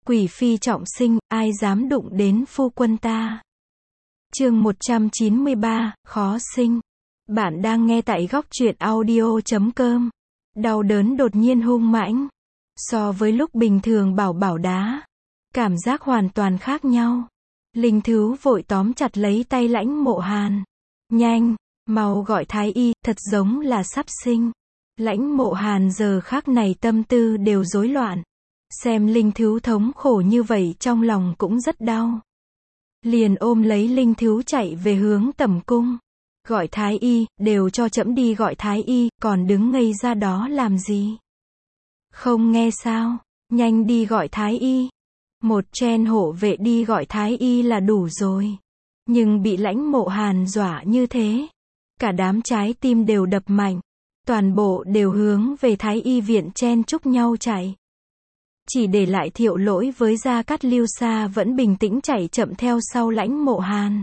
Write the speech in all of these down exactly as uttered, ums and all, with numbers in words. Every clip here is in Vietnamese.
Quỷ phi trọng sinh, ai dám đụng đến phu quân ta. Chương một trăm chín mươi ba, khó sinh. Bạn đang nghe tại góc truyện audio chấm com. Đau đớn đột nhiên hung mãnh. So với lúc bình thường bảo bảo đá, cảm giác hoàn toàn khác nhau. Linh Thứu vội tóm chặt lấy tay Lãnh Mộ Hàn. Nhanh, mau gọi thái y, thật giống là sắp sinh. Lãnh Mộ Hàn giờ khắc này tâm tư đều rối loạn. Xem Linh Thứu thống khổ như vậy trong lòng cũng rất đau. Liền ôm lấy Linh Thứu chạy về hướng tẩm cung. Gọi thái y, đều cho trẫm đi gọi thái y, còn đứng ngây ra đó làm gì? Không nghe sao? Nhanh đi gọi thái y. Một phen hộ vệ đi gọi thái y là đủ rồi. Nhưng bị Lãnh Mộ Hàn dọa như thế. Cả đám trái tim đều đập mạnh. Toàn bộ đều hướng về thái y viện chen chúc nhau chạy. Chỉ để lại Thiệu Lỗi với Gia Cát Lưu Sa vẫn bình tĩnh chạy chậm theo sau Lãnh Mộ Hàn.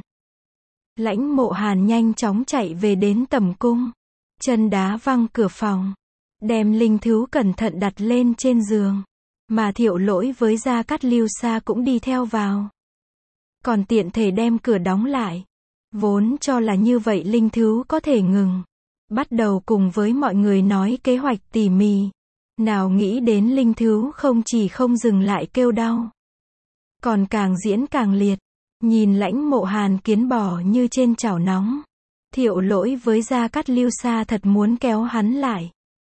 Lãnh Mộ Hàn nhanh chóng chạy về đến tẩm cung. Chân đá văng cửa phòng. Đem Linh Thứu cẩn thận đặt lên trên giường. Mà Thiệu Lỗi với Gia Cát Lưu Sa cũng đi theo vào. Còn tiện thể đem cửa đóng lại. Vốn cho là như vậy Linh Thứu có thể ngừng. Bắt đầu cùng với mọi người nói kế hoạch tỉ mỉ. Nào nghĩ đến Linh Thứu không chỉ không dừng lại kêu đau. Còn càng diễn càng liệt. Nhìn Lãnh Mộ Hàn kiến bò như trên chảo nóng. Thiệu Lỗi với Gia Cát Lưu Sa thật muốn kéo hắn lại.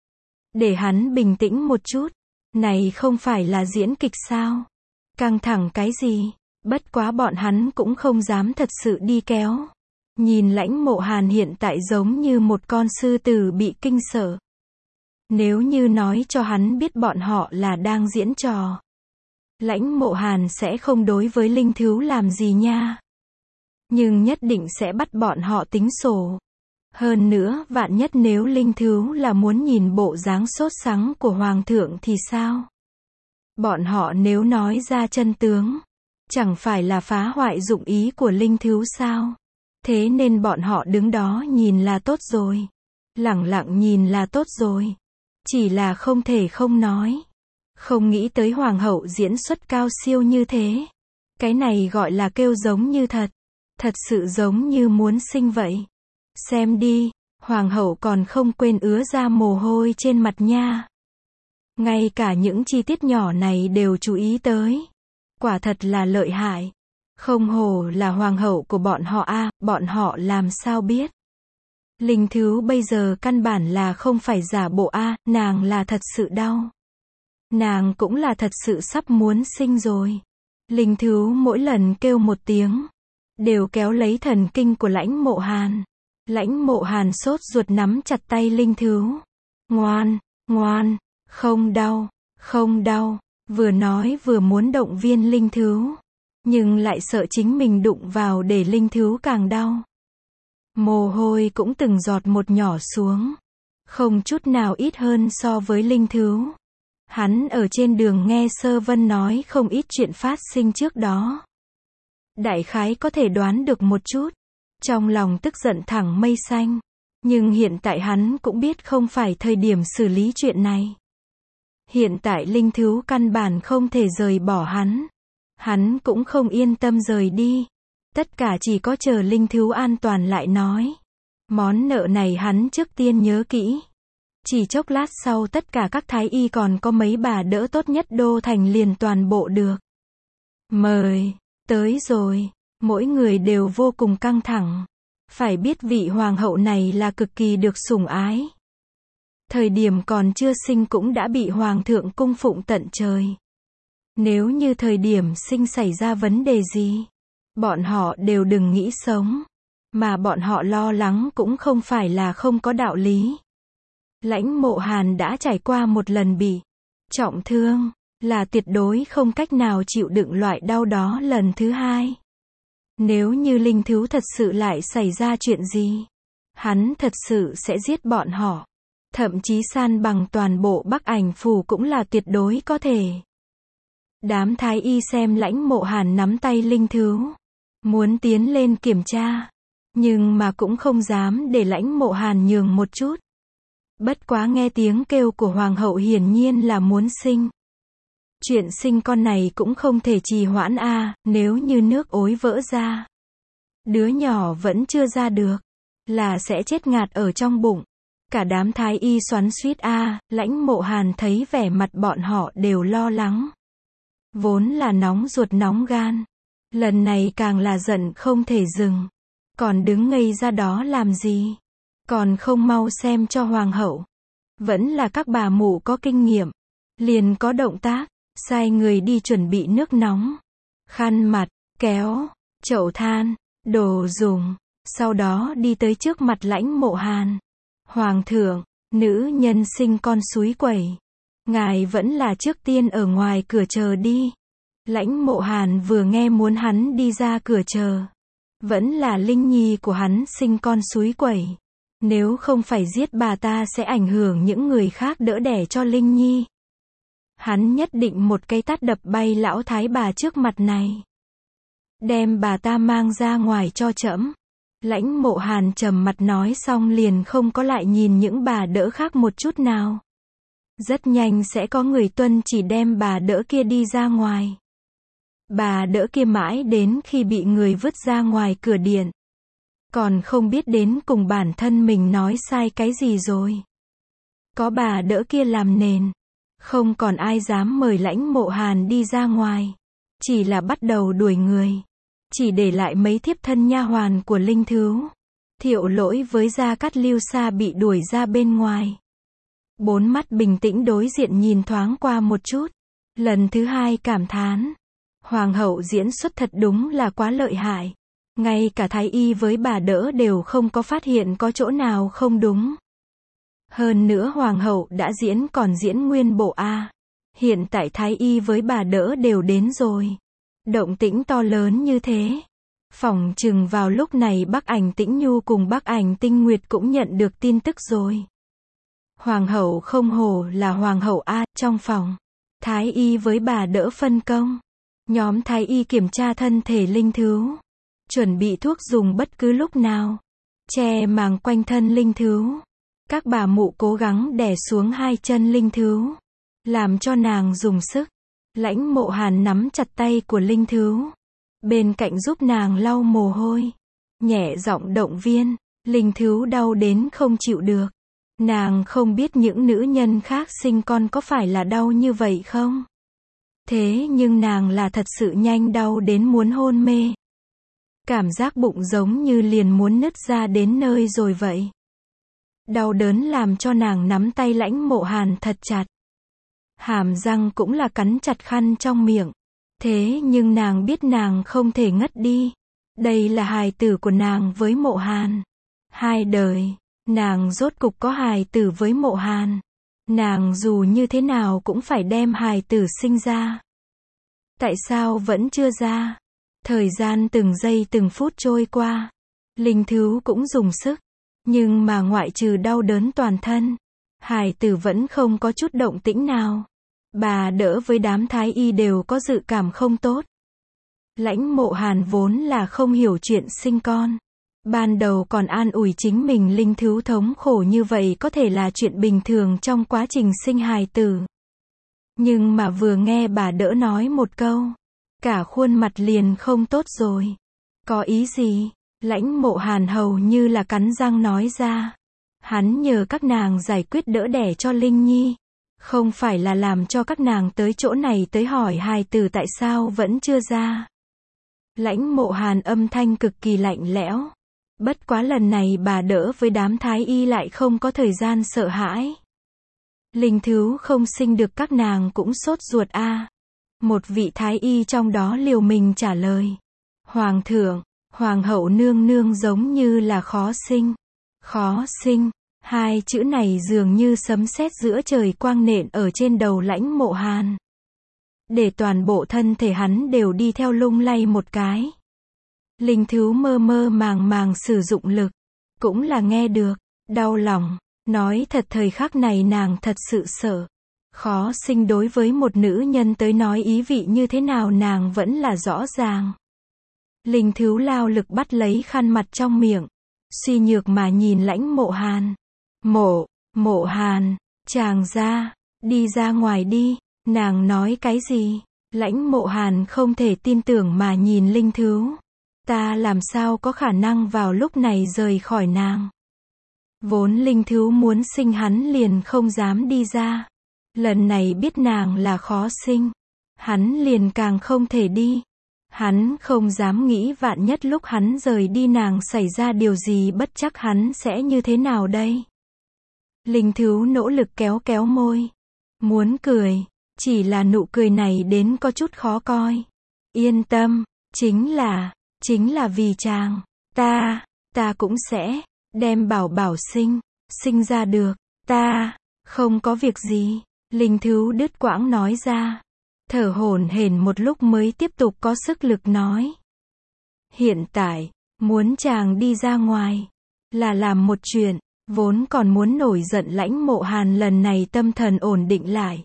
Để hắn bình tĩnh một chút. Này không phải là diễn kịch sao? Căng thẳng cái gì? Bất quá bọn hắn cũng không dám thật sự đi kéo. Nhìn Lãnh Mộ Hàn hiện tại giống như một con sư tử bị kinh sợ. Nếu như nói cho hắn biết bọn họ là đang diễn trò. Lãnh Mộ Hàn sẽ không đối với Linh Thứu làm gì nha. Nhưng nhất định sẽ bắt bọn họ tính sổ. Hơn nữa, vạn nhất nếu Linh Thứu là muốn nhìn bộ dáng sốt sắng của Hoàng thượng thì sao? Bọn họ nếu nói ra chân tướng, chẳng phải là phá hoại dụng ý của Linh Thứu sao? Thế nên bọn họ đứng đó nhìn là tốt rồi. Lẳng lặng nhìn là tốt rồi. Chỉ là không thể không nói. Không nghĩ tới Hoàng hậu diễn xuất cao siêu như thế. Cái này gọi là kêu giống như thật. Thật sự giống như muốn sinh vậy. Xem đi, Hoàng hậu còn không quên ứa ra mồ hôi trên mặt nha. Ngay cả những chi tiết nhỏ này đều chú ý tới. Quả thật là lợi hại. Không hổ là Hoàng hậu của bọn họ a, à, bọn họ làm sao biết. Linh Thứu bây giờ căn bản là không phải giả bộ a, à, nàng là thật sự đau. Nàng cũng là thật sự sắp muốn sinh rồi. Linh Thứu mỗi lần kêu một tiếng, đều kéo lấy thần kinh của Lãnh Mộ Hàn. Lãnh Mộ Hàn sốt ruột nắm chặt tay Linh Thứu. Ngoan, ngoan, không đau, không đau. Vừa nói vừa muốn động viên Linh Thứu. Nhưng lại sợ chính mình đụng vào để Linh Thứu càng đau. Mồ hôi cũng từng giọt một nhỏ xuống. Không chút nào ít hơn so với Linh Thứu. Hắn ở trên đường nghe Sơ Vân nói không ít chuyện phát sinh trước đó. Đại khái có thể đoán được một chút. Trong lòng tức giận thẳng mây xanh. Nhưng hiện tại hắn cũng biết không phải thời điểm xử lý chuyện này. Hiện tại Linh Thứu căn bản không thể rời bỏ hắn. Hắn cũng không yên tâm rời đi. Tất cả chỉ có chờ Linh Thứu an toàn lại nói. Món nợ này hắn trước tiên nhớ kỹ. Chỉ chốc lát sau tất cả các thái y còn có mấy bà đỡ tốt nhất đô thành liền toàn bộ được. Mời, tới rồi. Mỗi người đều vô cùng căng thẳng. Phải biết vị hoàng hậu này là cực kỳ được sủng ái. Thời điểm còn chưa sinh cũng đã bị hoàng thượng cung phụng tận trời. Nếu như thời điểm sinh xảy ra vấn đề gì, bọn họ đều đừng nghĩ sống. Mà bọn họ lo lắng cũng không phải là không có đạo lý. Lãnh Mộ Hàn đã trải qua một lần bị trọng thương, là tuyệt đối không cách nào chịu đựng loại đau đó lần thứ hai. Nếu như Linh Thứu thật sự lại xảy ra chuyện gì, hắn thật sự sẽ giết bọn họ. Thậm chí san bằng toàn bộ Bắc Ảnh phủ cũng là tuyệt đối có thể. Đám thái y xem Lãnh Mộ Hàn nắm tay Linh Thứu, muốn tiến lên kiểm tra, nhưng mà cũng không dám để Lãnh Mộ Hàn nhường một chút. Bất quá nghe tiếng kêu của Hoàng hậu hiển nhiên là muốn sinh. Chuyện sinh con này cũng không thể trì hoãn a, nếu như nước ối vỡ ra, đứa nhỏ vẫn chưa ra được, là sẽ chết ngạt ở trong bụng. Cả đám thái y xoắn xuýt a, Lãnh Mộ Hàn thấy vẻ mặt bọn họ đều lo lắng. Vốn là nóng ruột nóng gan, lần này càng là giận không thể dừng. Còn đứng ngây ra đó làm gì? Còn không mau xem cho hoàng hậu. Vẫn là các bà mụ có kinh nghiệm, liền có động tác, sai người đi chuẩn bị nước nóng, khăn mặt, kéo, chậu than, đồ dùng, sau đó đi tới trước mặt Lãnh Mộ Hàn. Hoàng thượng, nữ nhân sinh con suối quẩy, ngài vẫn là trước tiên ở ngoài cửa chờ đi. Lãnh Mộ Hàn vừa nghe muốn hắn đi ra cửa chờ, vẫn là Linh Nhi của hắn sinh con suối quẩy. Nếu không phải giết bà ta sẽ ảnh hưởng những người khác đỡ đẻ cho Linh Nhi. Hắn nhất định một cái tát đập bay lão thái bà trước mặt này. Đem bà ta mang ra ngoài cho trẫm. Lãnh Mộ Hàn trầm mặt nói xong liền không có lại nhìn những bà đỡ khác một chút nào. Rất nhanh sẽ có người tuân chỉ đem bà đỡ kia đi ra ngoài. Bà đỡ kia mãi đến khi bị người vứt ra ngoài cửa điện, còn không biết đến cùng bản thân mình nói sai cái gì rồi. Có bà đỡ kia làm nền, không còn ai dám mời Lãnh Mộ Hàn đi ra ngoài, chỉ là bắt đầu đuổi người, chỉ để lại mấy thiếp thân nha hoàn của Linh Thứu. Thiệu Lỗi với Gia Cát Lưu Sa bị đuổi ra bên ngoài. Bốn mắt bình tĩnh đối diện nhìn thoáng qua một chút, lần thứ hai cảm thán, hoàng hậu diễn xuất thật đúng là quá lợi hại. Ngay cả thái y với bà đỡ đều không có phát hiện có chỗ nào không đúng. Hơn nữa hoàng hậu đã diễn còn diễn nguyên bộ a. Hiện tại thái y với bà đỡ đều đến rồi. Động tĩnh to lớn như thế. Phỏng chừng vào lúc này Bắc Ảnh Tĩnh Nhu cùng Bắc Ảnh Tinh Nguyệt cũng nhận được tin tức rồi. Hoàng hậu không hổ là hoàng hậu a. Trong phòng, thái y với bà đỡ phân công. Nhóm thái y kiểm tra thân thể Linh Thứu, chuẩn bị thuốc dùng bất cứ lúc nào, che màng quanh thân Linh Thứu. Các bà mụ cố gắng đè xuống hai chân Linh Thứu, làm cho nàng dùng sức. Lãnh Mộ Hàn nắm chặt tay của Linh Thứu, bên cạnh giúp nàng lau mồ hôi, nhẹ giọng động viên. Linh Thứu đau đến không chịu được. Nàng không biết những nữ nhân khác sinh con có phải là đau như vậy không? Thế nhưng nàng là thật sự nhanh đau đến muốn hôn mê. Cảm giác bụng giống như liền muốn nứt ra đến nơi rồi vậy. Đau đớn làm cho nàng nắm tay Lãnh Mộ Hàn thật chặt. Hàm răng cũng là cắn chặt khăn trong miệng. Thế nhưng nàng biết nàng không thể ngất đi. Đây là hài tử của nàng với Mộ Hàn. Hai đời, nàng rốt cục có hài tử với Mộ Hàn. Nàng dù như thế nào cũng phải đem hài tử sinh ra. Tại sao vẫn chưa ra? Thời gian từng giây từng phút trôi qua. Linh Thứu cũng dùng sức. Nhưng mà ngoại trừ đau đớn toàn thân, hài tử vẫn không có chút động tĩnh nào. Bà đỡ với đám thái y đều có dự cảm không tốt. Lãnh Mộ Hàn vốn là không hiểu chuyện sinh con. Ban đầu còn an ủi chính mình Linh Thứu thống khổ như vậy có thể là chuyện bình thường trong quá trình sinh hài tử. Nhưng mà vừa nghe bà đỡ nói một câu, cả khuôn mặt liền không tốt rồi. Có ý gì? Lãnh Mộ Hàn hầu như là cắn răng nói ra. Hắn nhờ các nàng giải quyết đỡ đẻ cho Linh Nhi. Không phải là làm cho các nàng tới chỗ này tới hỏi hài tử tại sao vẫn chưa ra. Lãnh Mộ Hàn âm thanh cực kỳ lạnh lẽo. Bất quá lần này bà đỡ với đám thái y lại không có thời gian sợ hãi. Linh Thứu không sinh được các nàng cũng sốt ruột a. À. Một vị thái y trong đó liều mình trả lời. Hoàng thượng, hoàng hậu nương nương giống như là khó sinh. Khó sinh, hai chữ này dường như sấm sét giữa trời quang nện ở trên đầu Lãnh Mộ Hàn. Để toàn bộ thân thể hắn đều đi theo lung lay một cái. Linh Thứu mơ mơ màng màng sử dụng lực, cũng là nghe được, đau lòng. Nói thật thời khắc này nàng thật sự sợ. Khó sinh đối với một nữ nhân tới nói ý vị như thế nào nàng vẫn là rõ ràng. Linh Thứu lao lực bắt lấy khăn mặt trong miệng, suy nhược mà nhìn Lãnh Mộ Hàn. Mộ, Mộ Hàn, chàng ra, đi ra ngoài đi. Nàng nói cái gì? Lãnh Mộ Hàn không thể tin tưởng mà nhìn Linh Thứu. Ta làm sao có khả năng vào lúc này rời khỏi nàng. Vốn Linh Thứu muốn sinh hắn liền không dám đi ra. Lần này biết nàng là khó sinh. Hắn liền càng không thể đi. Hắn không dám nghĩ vạn nhất lúc hắn rời đi nàng xảy ra điều gì bất chắc hắn sẽ như thế nào đây. Linh Thứu nỗ lực kéo kéo môi. Muốn cười. Chỉ là nụ cười này đến có chút khó coi. Yên tâm. Chính là. Chính là vì chàng. Ta. Ta cũng sẽ. Đem bảo bảo sinh. Sinh ra được. Ta. Không có việc gì. Linh Thứu đứt quãng nói ra. Thở hổn hển một lúc mới tiếp tục có sức lực nói. Hiện tại. Muốn chàng đi ra ngoài. Là làm một chuyện. Vốn còn muốn nổi giận Lãnh Mộ Hàn lần này tâm thần ổn định lại.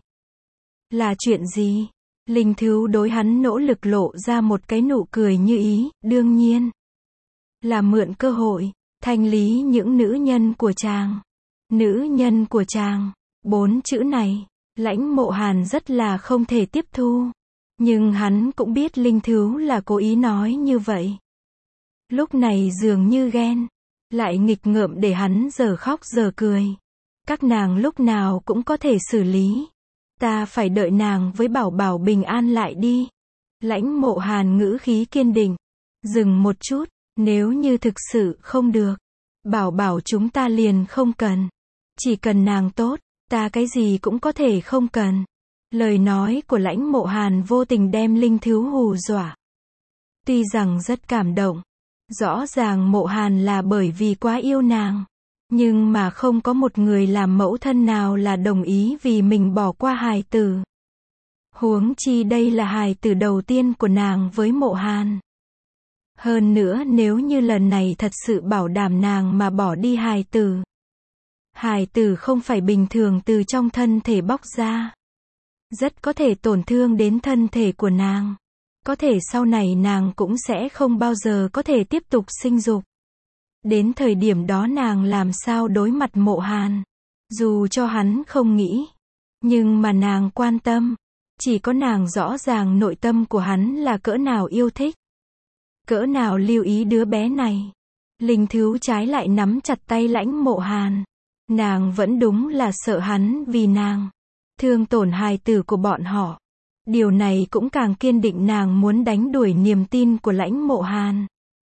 Là chuyện gì? Linh Thứu đối hắn nỗ lực lộ ra một cái nụ cười như ý, đương nhiên. Là mượn cơ hội, thanh lý những nữ nhân của chàng. Nữ nhân của chàng. Bốn chữ này, Lãnh Mộ Hàn rất là không thể tiếp thu. Nhưng hắn cũng biết Linh Thứu là cố ý nói như vậy. Lúc này dường như ghen. Lại nghịch ngợm để hắn giờ khóc giờ cười. Các nàng lúc nào cũng có thể xử lý. Ta phải đợi nàng với bảo bảo bình an lại đi. Lãnh Mộ Hàn ngữ khí kiên định. Dừng một chút, nếu như thực sự không được. Bảo bảo chúng ta liền không cần. Chỉ cần nàng tốt, ta cái gì cũng có thể không cần. Lời nói của Lãnh Mộ Hàn vô tình đem Linh Thứu hù dọa. Tuy rằng rất cảm động. Rõ ràng Mộ Hàn là bởi vì quá yêu nàng. Nhưng mà không có một người làm mẫu thân nào là đồng ý vì mình bỏ qua hài tử. Huống chi đây là hài tử đầu tiên của nàng với Mộ Hàn. Hơn nữa nếu như lần này thật sự bảo đảm nàng mà bỏ đi hài tử. Hài tử không phải bình thường từ trong thân thể bóc ra. Rất có thể tổn thương đến thân thể của nàng. Có thể sau này nàng cũng sẽ không bao giờ có thể tiếp tục sinh dục. Đến thời điểm đó nàng làm sao đối mặt Mộ Hàn. Dù cho hắn không nghĩ. Nhưng mà nàng quan tâm. Chỉ có nàng rõ ràng nội tâm của hắn là cỡ nào yêu thích. Cỡ nào lưu ý đứa bé này. Linh Thứu trái lại nắm chặt tay Lãnh Mộ Hàn. Nàng vẫn đúng là sợ hắn vì nàng. Thương tổn hài tử của bọn họ. Điều này cũng càng kiên định nàng muốn đánh đuổi niềm tin của Lãnh Mộ Hàn.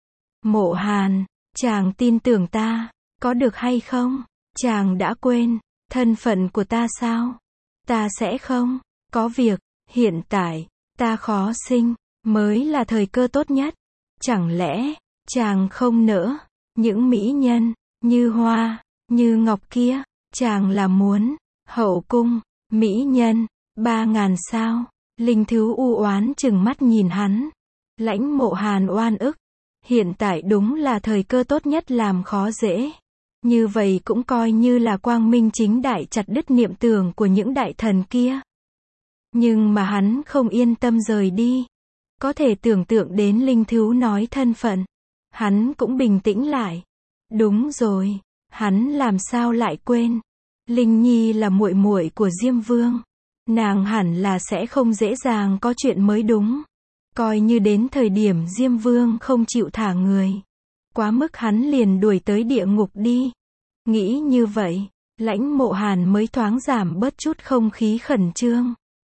Mộ Hàn, chàng tin tưởng ta, có được hay không? Chàng đã quên, thân phận của ta sao? Ta sẽ không, có việc, hiện tại, ta khó sinh, mới là thời cơ tốt nhất. Chẳng lẽ, chàng không nỡ, những mỹ nhân, như hoa, như ngọc kia, chàng là muốn, hậu cung, mỹ nhân, ba ngàn sao? Linh Thứu u oán chừng mắt nhìn hắn. Lãnh Mộ Hàn oan ức. Hiện tại đúng là thời cơ tốt nhất làm khó dễ. Như vậy cũng coi như là quang minh chính đại chặt đứt niệm tưởng của những đại thần kia. Nhưng mà hắn không yên tâm rời đi. Có thể tưởng tượng đến Linh Thứu nói thân phận. Hắn cũng bình tĩnh lại. Đúng rồi. Hắn làm sao lại quên. Linh Nhi là muội muội của Diêm Vương. Nàng hẳn là sẽ không dễ dàng có chuyện mới đúng. Coi như đến thời điểm Diêm Vương không chịu thả người. Quá mức hắn liền đuổi tới địa ngục đi. Nghĩ như vậy, Lãnh Mộ Hàn mới thoáng giảm bớt chút không khí khẩn trương.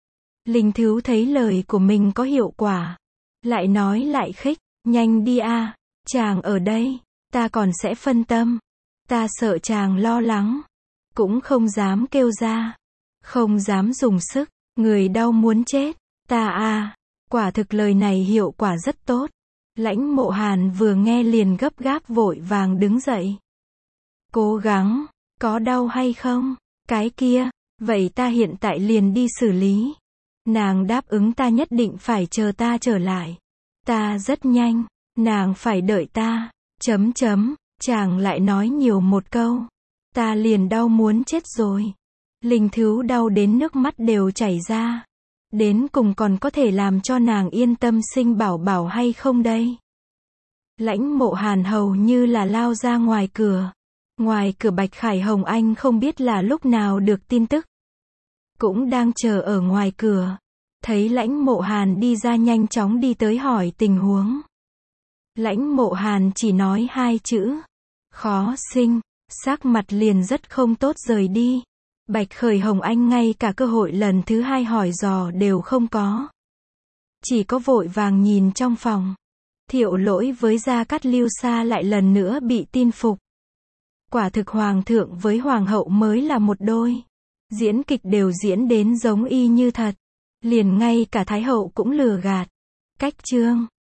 Linh Thứu thấy lời của mình có hiệu quả. Lại nói lại khích, nhanh đi a, chàng ở đây, ta còn sẽ phân tâm. Ta sợ chàng lo lắng. Cũng không dám kêu ra. Không dám dùng sức, người đau muốn chết. Ta a, quả thực lời này hiệu quả rất tốt. Lãnh Mộ Hàn vừa nghe liền gấp gáp vội vàng đứng dậy. Cố gắng, có đau hay không? Cái kia, vậy ta hiện tại liền đi xử lý. Nàng đáp ứng ta nhất định phải chờ ta trở lại. Ta rất nhanh, nàng phải đợi ta. Chấm chấm, chàng lại nói nhiều một câu. Ta liền đau muốn chết rồi. Linh Thứu đau đến nước mắt đều chảy ra. Đến cùng còn có thể làm cho nàng yên tâm sinh bảo bảo hay không đây? Lãnh Mộ Hàn hầu như là lao ra ngoài cửa. Ngoài cửa Bạch Khải Hồng Anh không biết là lúc nào được tin tức. cũng đang chờ ở ngoài cửa. Thấy Lãnh Mộ Hàn đi ra nhanh chóng đi tới hỏi tình huống. Lãnh Mộ Hàn chỉ nói hai chữ. Khó sinh. Sắc mặt liền rất không tốt rời đi. Bạch Khởi Hồng Anh ngay cả cơ hội lần thứ hai hỏi dò đều không có. Chỉ có vội vàng nhìn trong phòng. Thiệu Lỗi với Gia Cát Lưu Sa lại lần nữa bị tin phục. Quả thực hoàng thượng với hoàng hậu mới là một đôi. Diễn kịch đều diễn đến giống y như thật. Liền ngay cả thái hậu cũng lừa gạt. Cách chương